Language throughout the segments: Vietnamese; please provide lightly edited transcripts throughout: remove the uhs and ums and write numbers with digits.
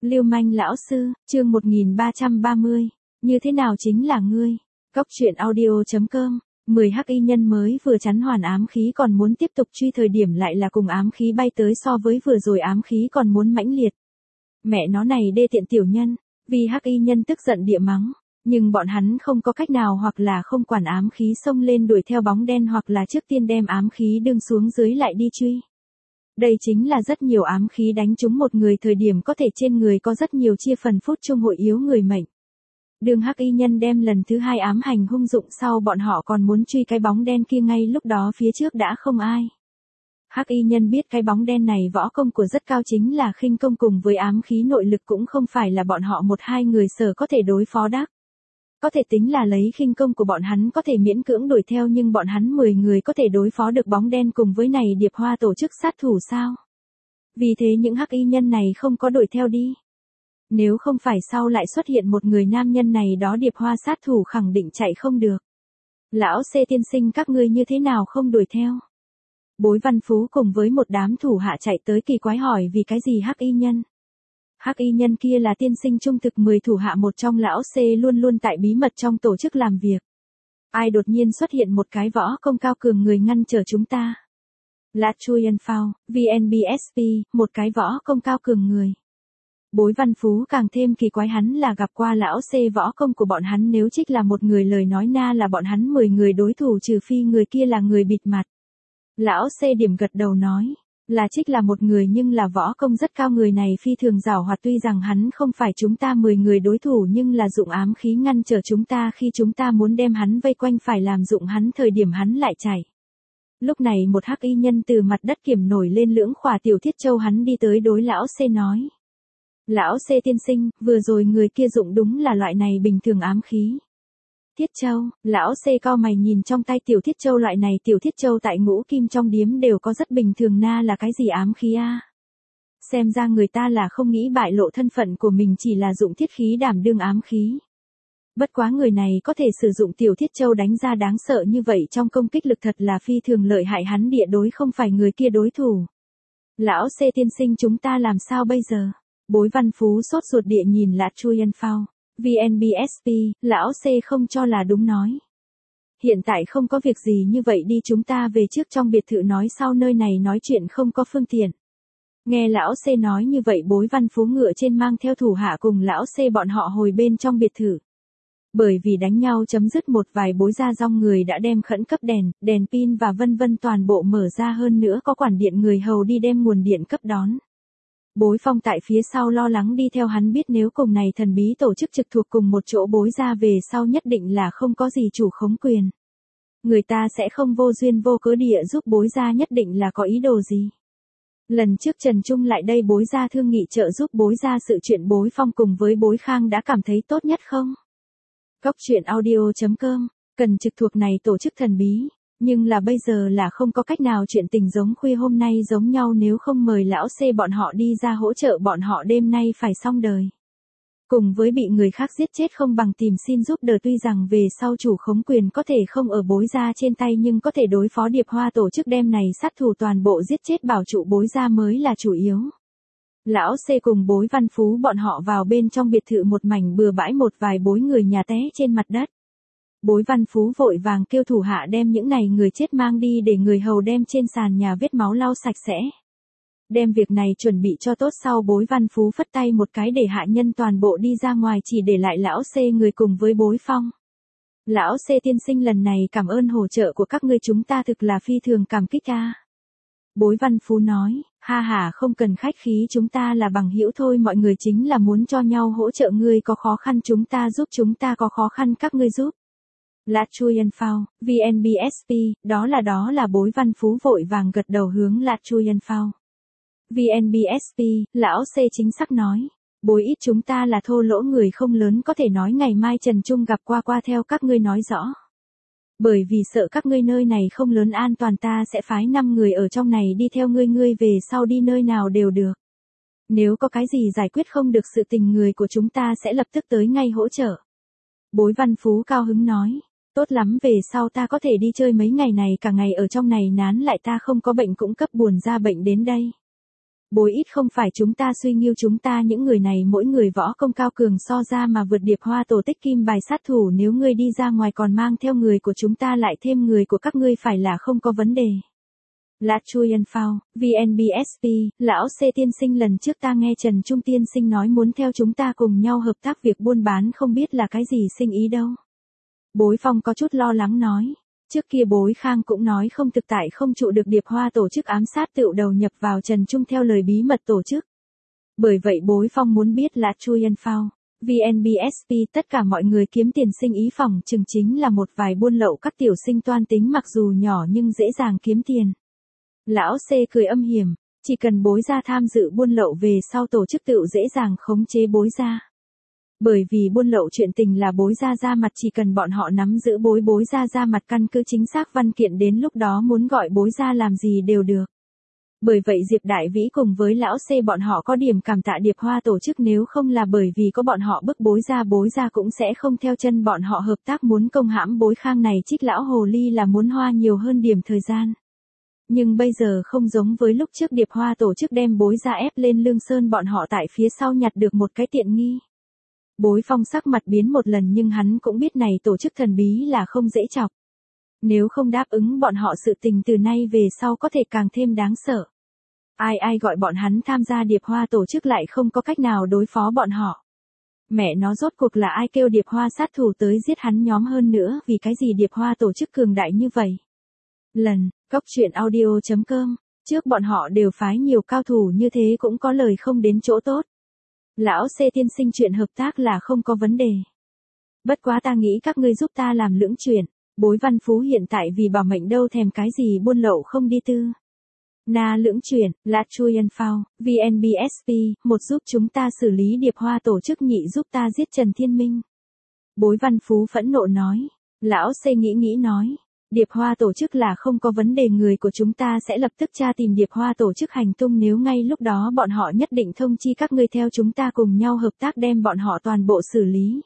Lưu manh lão sư, chương 1330. Như thế nào chính là ngươi? Góc truyện audio.com. 10 hắc y nhân mới vừa chắn hoàn ám khí còn muốn tiếp tục truy, thời điểm lại là cùng ám khí bay tới, so với vừa rồi ám khí còn muốn mãnh liệt. Mẹ nó này đê tiện tiểu nhân, vì hắc y nhân tức giận địa mắng. Nhưng bọn hắn không có cách nào, hoặc là không quản ám khí xông lên đuổi theo bóng đen, hoặc là trước tiên đem ám khí đương xuống dưới lại đi truy. Đây chính là rất nhiều ám khí đánh trúng một người thời điểm có thể trên người có rất nhiều chia phần phút chung hội yếu người mệnh. Đường hắc y nhân đem lần thứ 2 ám hành hung dụng sau, bọn họ còn muốn truy cái bóng đen kia, ngay lúc đó phía trước đã không ai. Hắc y nhân biết cái bóng đen này võ công của rất cao, chính là khinh công cùng với ám khí nội lực cũng không phải là bọn họ 1-2 người sở có thể đối phó đắc. Có thể tính là lấy khinh công của bọn hắn có thể miễn cưỡng đuổi theo, nhưng bọn hắn 10 người có thể đối phó được bóng đen cùng với này điệp hoa tổ chức sát thủ sao? Vì thế những hắc y nhân này không có đuổi theo đi. Nếu không phải sau lại xuất hiện một người nam nhân này đó, điệp hoa sát thủ khẳng định chạy không được. Lão C tiên sinh, các ngươi như thế nào không đuổi theo? Bối Văn Phú cùng với một đám thủ hạ chạy tới kỳ quái hỏi vì cái gì hắc y nhân. Hắc y nhân kia là tiên sinh trung thực 10 thủ hạ một trong, lão C luôn luôn tại bí mật trong tổ chức làm việc. Ai đột nhiên xuất hiện một cái võ công cao cường người ngăn trở chúng ta? Là Chuyen Phao, VNBSP, một cái võ công cao cường người. Bối Văn Phú càng thêm kỳ quái, hắn là gặp qua lão C võ công của bọn hắn, nếu trích là một người lời nói na là bọn hắn 10 người đối thủ, trừ phi người kia là người bịt mặt. Lão C điểm gật đầu nói. Là trích là một người, nhưng là võ công rất cao, người này phi thường giàu hoạt, tuy rằng hắn không phải chúng ta 10 người đối thủ, nhưng là dụng ám khí ngăn trở chúng ta, khi chúng ta muốn đem hắn vây quanh phải làm dụng hắn thời điểm hắn lại chạy. Lúc này một hắc y nhân từ mặt đất kiểm nổi lên lưỡng khỏa tiểu thiết châu, hắn đi tới đối lão C nói. Lão C tiên sinh, vừa rồi người kia dụng đúng là loại này bình thường ám khí. Thiết châu, lão C cao mày nhìn trong tay tiểu thiết châu, loại này tiểu thiết châu tại Ngũ Kim trong điếm đều có, rất bình thường, na là cái gì ám khí a? Xem ra người ta là không nghĩ bại lộ thân phận của mình, chỉ là dụng thiết khí đảm đương ám khí. Bất quá người này có thể sử dụng tiểu thiết châu đánh ra đáng sợ như vậy, trong công kích lực thật là phi thường lợi hại, hắn địa đối không phải người kia đối thủ. Lão C tiên sinh, chúng ta làm sao bây giờ? Bối Văn Phú sốt ruột địa nhìn là Chuyen Phao. VNBSP, lão C không cho là đúng nói. Hiện tại không có việc gì, như vậy đi, chúng ta về trước trong biệt thự nói sau, nơi này nói chuyện không có phương tiện. Nghe lão C nói như vậy, Bối Văn Phú ngựa trên mang theo thủ hạ cùng lão C bọn họ hồi bên trong biệt thự. Bởi vì đánh nhau chấm dứt, một vài bối ra rong người đã đem khẩn cấp đèn pin và vân vân toàn bộ mở ra, hơn nữa có quản điện người hầu đi đem nguồn điện cấp đón. Bối Phong tại phía sau lo lắng đi theo, hắn biết nếu cùng này thần bí tổ chức trực thuộc cùng một chỗ, bối ra về sau nhất định là không có gì chủ khống quyền. Người ta sẽ không vô duyên vô cớ địa giúp bối ra, nhất định là có ý đồ gì. Lần trước Trần Trung lại đây bối ra thương nghị trợ giúp bối ra sự chuyện, Bối Phong cùng với Bối Khang đã cảm thấy tốt nhất không? Góc truyện audio.com, cần trực thuộc này tổ chức thần bí. Nhưng là bây giờ là không có cách nào, chuyện tình giống khuya hôm nay giống nhau, nếu không mời lão C bọn họ đi ra hỗ trợ, bọn họ đêm nay phải xong đời. Cùng với bị người khác giết chết không bằng tìm xin giúp đỡ, tuy rằng về sau chủ khống quyền có thể không ở bối ra trên tay, nhưng có thể đối phó điệp hoa tổ chức, đêm này sát thủ toàn bộ giết chết, bảo trụ bối ra mới là chủ yếu. Lão C cùng Bối Văn Phú bọn họ vào bên trong biệt thự, một mảnh bừa bãi, một vài bối người nhà té trên mặt đất. Bối Văn Phú vội vàng kêu thủ hạ đem những này người chết mang đi, để người hầu đem trên sàn nhà vết máu lau sạch sẽ. Đem việc này chuẩn bị cho tốt sau, Bối Văn Phú phất tay một cái để hạ nhân toàn bộ đi ra ngoài, chỉ để lại lão C người cùng với Bối Phong. Lão C tiên sinh, lần này cảm ơn hỗ trợ của các ngươi, chúng ta thực là phi thường cảm kích a. Bối Văn Phú nói, ha ha, không cần khách khí, chúng ta là bằng hữu thôi, mọi người chính là muốn cho nhau hỗ trợ, ngươi có khó khăn chúng ta giúp, chúng ta có khó khăn các ngươi giúp. Là Chuyen Phao, VNBSP, đó là Bối Văn Phú vội vàng gật đầu hướng là Chuyen Phao. VNBSP, lão C chính xác nói. Bối ít chúng ta là thô lỗ người không lớn, có thể nói ngày mai Trần Trung gặp qua theo các ngươi nói rõ. Bởi vì sợ các ngươi nơi này không lớn an toàn, ta sẽ phái 5 người ở trong này đi theo ngươi về sau đi nơi nào đều được. Nếu có cái gì giải quyết không được sự tình, người của chúng ta sẽ lập tức tới ngay hỗ trợ. Bối Văn Phú cao hứng nói. Tốt lắm, về sau ta có thể đi chơi mấy ngày này, cả ngày ở trong này nán lại, ta không có bệnh cũng cấp buồn ra bệnh đến đây. Bối ít không phải chúng ta suy nghiêu chúng ta những người này mỗi người võ công cao cường so ra mà vượt Điệp Hoa tổ tích kim bài sát thủ, nếu ngươi đi ra ngoài còn mang theo người của chúng ta lại thêm người của các ngươi phải là không có vấn đề. Lạt Chuyen Phao, VNBSP, lão C tiên sinh lần trước ta nghe Trần Trung tiên sinh nói muốn theo chúng ta cùng nhau hợp tác việc buôn bán không biết là cái gì sinh ý đâu. Bối Phong có chút lo lắng nói. Trước kia Bối Khang cũng nói không thực tại không trụ được Điệp Hoa tổ chức ám sát tựu đầu nhập vào Trần Trung theo lời bí mật tổ chức. Bởi vậy Bối Phong muốn biết là Chuyen Phao, VNBSP tất cả mọi người kiếm tiền sinh ý phỏng chừng chính là một vài buôn lậu các tiểu sinh toan tính mặc dù nhỏ nhưng dễ dàng kiếm tiền. Lão C cười âm hiểm, chỉ cần Bối gia tham dự buôn lậu về sau tổ chức tựu dễ dàng khống chế Bối gia. Bởi vì buôn lậu chuyện tình là Bối gia ra mặt, chỉ cần bọn họ nắm giữ Bối gia ra mặt căn cứ chính xác văn kiện đến lúc đó muốn gọi Bối gia làm gì đều được. Bởi vậy Diệp Đại Vĩ cùng với lão C bọn họ có điểm cảm tạ Điệp Hoa tổ chức, nếu không là bởi vì có bọn họ bức Bối gia cũng sẽ không theo chân bọn họ hợp tác muốn công hãm Bối Khang này trích lão hồ ly là muốn hoa nhiều hơn điểm thời gian. Nhưng bây giờ không giống với lúc trước Điệp Hoa tổ chức đem Bối gia ép lên Lương Sơn, bọn họ tại phía sau nhặt được một cái tiện nghi. Bối Phong sắc mặt biến một lần nhưng hắn cũng biết này tổ chức thần bí là không dễ chọc. Nếu không đáp ứng bọn họ sự tình từ nay về sau có thể càng thêm đáng sợ. Ai gọi bọn hắn tham gia Điệp Hoa tổ chức lại không có cách nào đối phó bọn họ. Mẹ nó rốt cuộc là ai kêu Điệp Hoa sát thủ tới giết hắn nhóm, hơn nữa vì cái gì Điệp Hoa tổ chức cường đại như vậy. Cóc truyện audio.com, trước bọn họ đều phái nhiều cao thủ như thế cũng có lời không đến chỗ tốt. Lão C tiên sinh chuyện hợp tác là không có vấn đề. Bất quá ta nghĩ các ngươi giúp ta làm lưỡng chuyện, Bối Văn Phú hiện tại vì bảo mệnh đâu thèm cái gì buôn lậu không đi tư. Na lưỡng chuyện, là Chuyen Phao, VNBSP, một giúp chúng ta xử lý Điệp Hoa tổ chức, nhị giúp ta giết Trần Thiên Minh. Bối Văn Phú phẫn nộ nói. Lão C nghĩ nói. Điệp Hoa tổ chức là không có vấn đề, người của chúng ta sẽ lập tức tra tìm Điệp Hoa tổ chức hành tung, nếu ngay lúc đó bọn họ nhất định thông chi các ngươi theo chúng ta cùng nhau hợp tác đem bọn họ toàn bộ xử lý.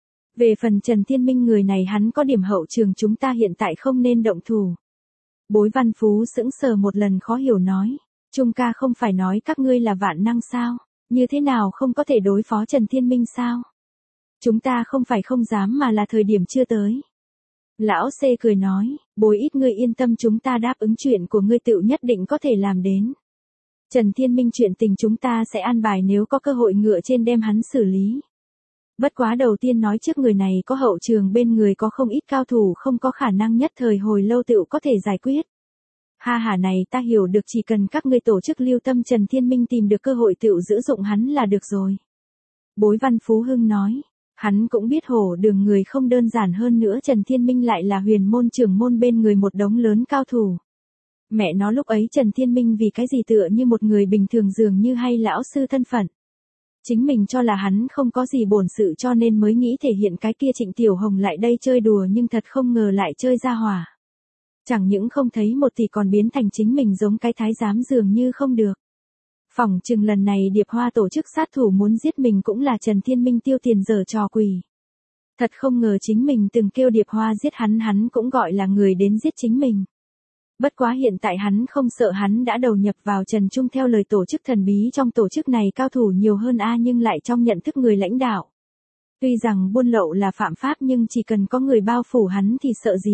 Về phần Trần Thiên Minh người này hắn có điểm hậu trường, chúng ta hiện tại không nên động thủ. Bối Văn Phú sững sờ một lần khó hiểu nói. Trung ca không phải nói các ngươi là vạn năng sao, như thế nào không có thể đối phó Trần Thiên Minh sao? Chúng ta không phải không dám mà là thời điểm chưa tới. Lão C cười nói, Bối ít ngươi yên tâm, chúng ta đáp ứng chuyện của ngươi tựu nhất định có thể làm đến. Trần Thiên Minh chuyện tình chúng ta sẽ an bài, nếu có cơ hội ngựa trên đem hắn xử lý. Bất quá đầu tiên nói trước, người này có hậu trường bên người có không ít cao thủ, không có khả năng nhất thời hồi lâu tựu có thể giải quyết. Ha ha, này ta hiểu được, chỉ cần các ngươi tổ chức lưu tâm Trần Thiên Minh tìm được cơ hội tựu giữ dụng hắn là được rồi. Bối Văn Phú Hưng nói. Hắn cũng biết Hổ Đường người không đơn giản, hơn nữa Trần Thiên Minh lại là huyền môn trưởng môn bên người một đống lớn cao thủ. Mẹ nó lúc ấy Trần Thiên Minh vì cái gì tựa như một người bình thường, dường như hay lão sư thân phận. Chính mình cho là hắn không có gì bổn sự cho nên mới nghĩ thể hiện cái kia Trịnh Tiểu Hồng lại đây chơi đùa, nhưng thật không ngờ lại chơi ra hỏa. Chẳng những không thấy một thì còn biến thành chính mình giống cái thái giám, dường như không được. Phỏng chừng lần này Điệp Hoa tổ chức sát thủ muốn giết mình cũng là Trần Thiên Minh tiêu tiền giở trò quỷ. Thật không ngờ chính mình từng kêu Điệp Hoa giết hắn cũng gọi là người đến giết chính mình. Bất quá hiện tại hắn không sợ, hắn đã đầu nhập vào Trần Trung theo lời tổ chức thần bí, trong tổ chức này cao thủ nhiều hơn nhưng lại trong nhận thức người lãnh đạo. Tuy rằng buôn lậu là phạm pháp nhưng chỉ cần có người bao phủ hắn thì sợ gì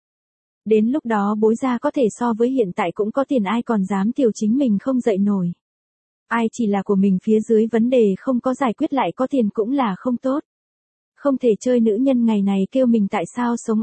Đến lúc đó Bối gia có thể so với hiện tại cũng có tiền, ai còn dám tiểu chính mình không dậy nổi. Ai chỉ là của mình phía dưới vấn đề không có giải quyết lại có tiền cũng là không tốt. Không thể chơi nữ nhân ngày này kêu mình tại sao sống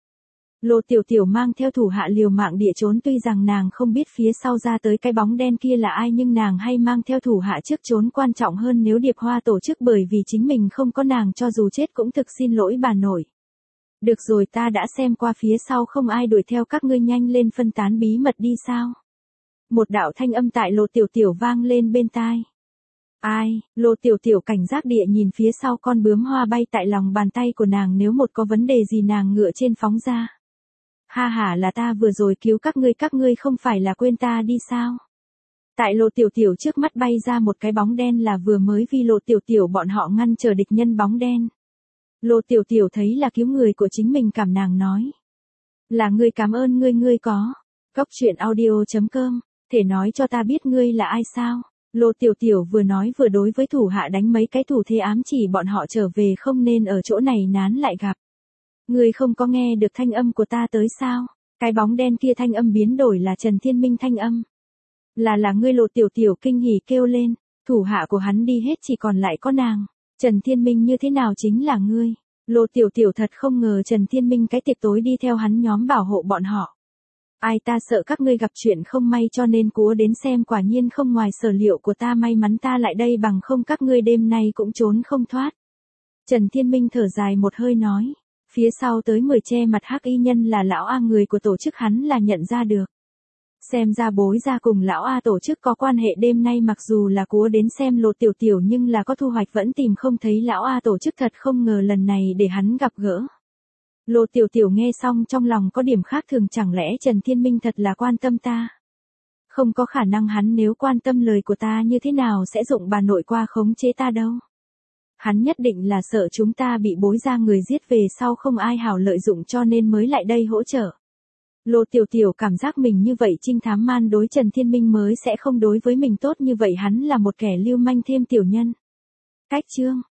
Lô Tiểu Tiểu mang theo thủ hạ liều mạng địa trốn, tuy rằng nàng không biết phía sau ra tới cái bóng đen kia là ai nhưng nàng hay mang theo thủ hạ trước trốn quan trọng hơn nếu Điệp Hoa tổ chức, bởi vì chính mình không có nàng cho dù chết cũng thực xin lỗi bà nội. Được rồi, ta đã xem qua, phía sau không ai đuổi theo các ngươi, nhanh lên phân tán bí mật đi sao. Một đạo thanh âm tại Lô Tiểu Tiểu vang lên bên tai. Ai? Lô Tiểu Tiểu cảnh giác địa nhìn phía sau, con bướm hoa bay tại lòng bàn tay của nàng, nếu một có vấn đề gì nàng ngựa trên phóng ra. Ha ha, là ta vừa rồi cứu các ngươi không phải là quên ta đi sao? Tại Lô Tiểu Tiểu trước mắt bay ra một cái bóng đen, là vừa mới vì Lô Tiểu Tiểu bọn họ ngăn trở địch nhân bóng đen. Lô Tiểu Tiểu thấy là cứu người của chính mình, cảm nàng nói. Là ngươi, cảm ơn ngươi có. Cóc truyện audio.com, thể nói cho ta biết ngươi là ai sao? Lô Tiểu Tiểu vừa nói vừa đối với thủ hạ đánh mấy cái thủ thế ám chỉ bọn họ trở về không nên ở chỗ này nán lại gặp. Ngươi không có nghe được thanh âm của ta tới sao? Cái bóng đen kia thanh âm biến đổi là Trần Thiên Minh thanh âm. Là ngươi. Lô Tiểu Tiểu kinh hỉ kêu lên, thủ hạ của hắn đi hết chỉ còn lại có nàng. Trần Thiên Minh như thế nào chính là ngươi. Lô Tiểu Tiểu thật không ngờ Trần Thiên Minh cái tiệc tối đi theo hắn nhóm bảo hộ bọn họ. Ai, ta sợ các ngươi gặp chuyện không may cho nên cúa đến xem, quả nhiên không ngoài sở liệu của ta, may mắn ta lại đây, bằng không các ngươi đêm nay cũng trốn không thoát. Trần Thiên Minh thở dài một hơi nói, phía sau tới 10 che mặt hắc y nhân là lão A, người của tổ chức hắn là nhận ra được. Xem ra bối ra cùng lão A tổ chức có quan hệ, đêm nay mặc dù là cúa đến xem Lô Tiểu Tiểu nhưng là có thu hoạch, vẫn tìm không thấy lão A tổ chức, thật không ngờ lần này để hắn gặp gỡ. Lô Tiểu Tiểu nghe xong trong lòng có điểm khác thường, chẳng lẽ Trần Thiên Minh thật là quan tâm ta? Không có khả năng, hắn nếu quan tâm lời của ta như thế nào sẽ dụng bà nội qua khống chế ta đâu. Hắn nhất định là sợ chúng ta bị bối ra người giết về sau không ai hảo lợi dụng cho nên mới lại đây hỗ trợ. Lô Tiểu Tiểu cảm giác mình như vậy trinh thám man đối Trần Thiên Minh mới sẽ không đối với mình tốt như vậy, hắn là một kẻ lưu manh thêm tiểu nhân. Cách chương